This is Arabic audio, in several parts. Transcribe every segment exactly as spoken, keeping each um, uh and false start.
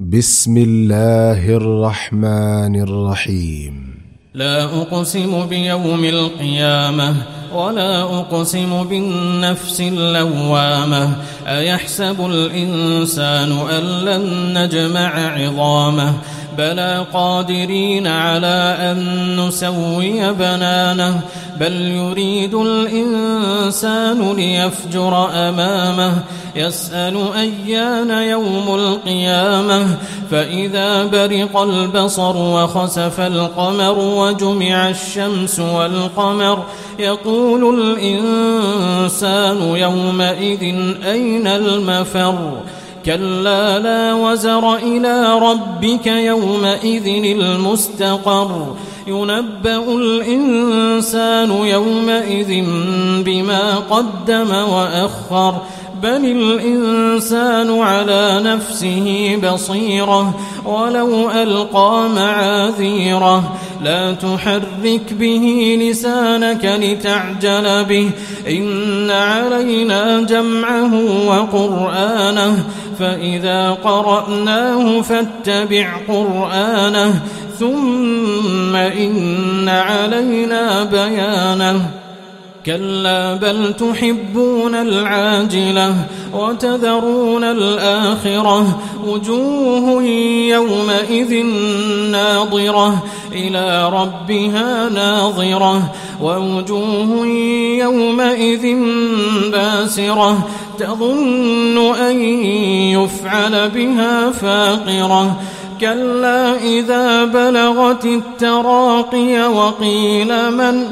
بسم الله الرحمن الرحيم. لا أقسم بيوم القيامة ولا أقسم بالنفس اللوامة أيحسب الإنسان أن لن نجمع عظامه بلى قادرين على أن نسوي بنانه بل يريد الإنسان ليفجر أمامه يسأل أيان يوم القيامة فإذا برق البصر وخسف القمر وجمع الشمس والقمر يقول الإنسان يومئذ أين المفر كلا لا وزر إلى ربك يومئذ المستقر ينبأ الإنسان يومئذ بما قدم وأخر بل الإنسان على نفسه بصيرة ولو ألقى معاذيره لا تحرك به لسانك لتعجل به إن علينا جمعه وقرآنه فإذا قرأناه فاتبع قرآنه ثم إن علينا بيانه كلا بل تحبون العاجلة وتذرون الآخرة وجوه يومئذ ناظرة إلى ربها ناظرة ووجوه يومئذ باسرة تظن أن يفعل بها فاقرة كلا إذا بلغت التراقي وقيل من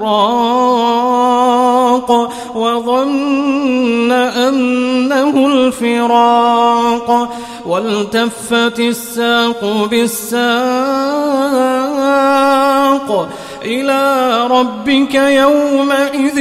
راق وظن أنه الفراق والتفت الساق بالساق إلى ربك يومئذ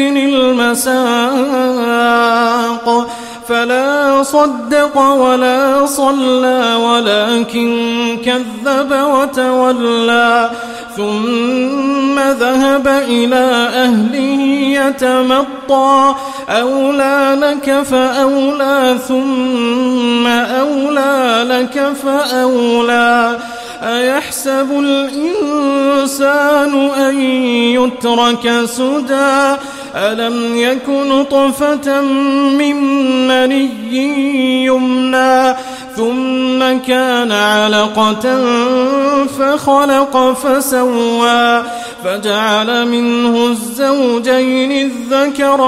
المساق فلا صدق ولا صلى ولكن كذب وتولى ثم ذهب إلى أهله يتمطى أولى لك فأولى ثم أولى لك فأولى أيحسب الإنسان أن يترك سدى ألم يك نطفة من مني يمنى ثم كان علقة فخلق فسوى فجعل منه الزوجين الذكر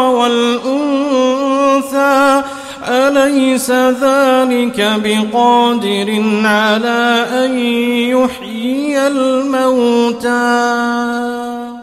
والأنثى أليس ذلك بقادر على أن يحيي الموتى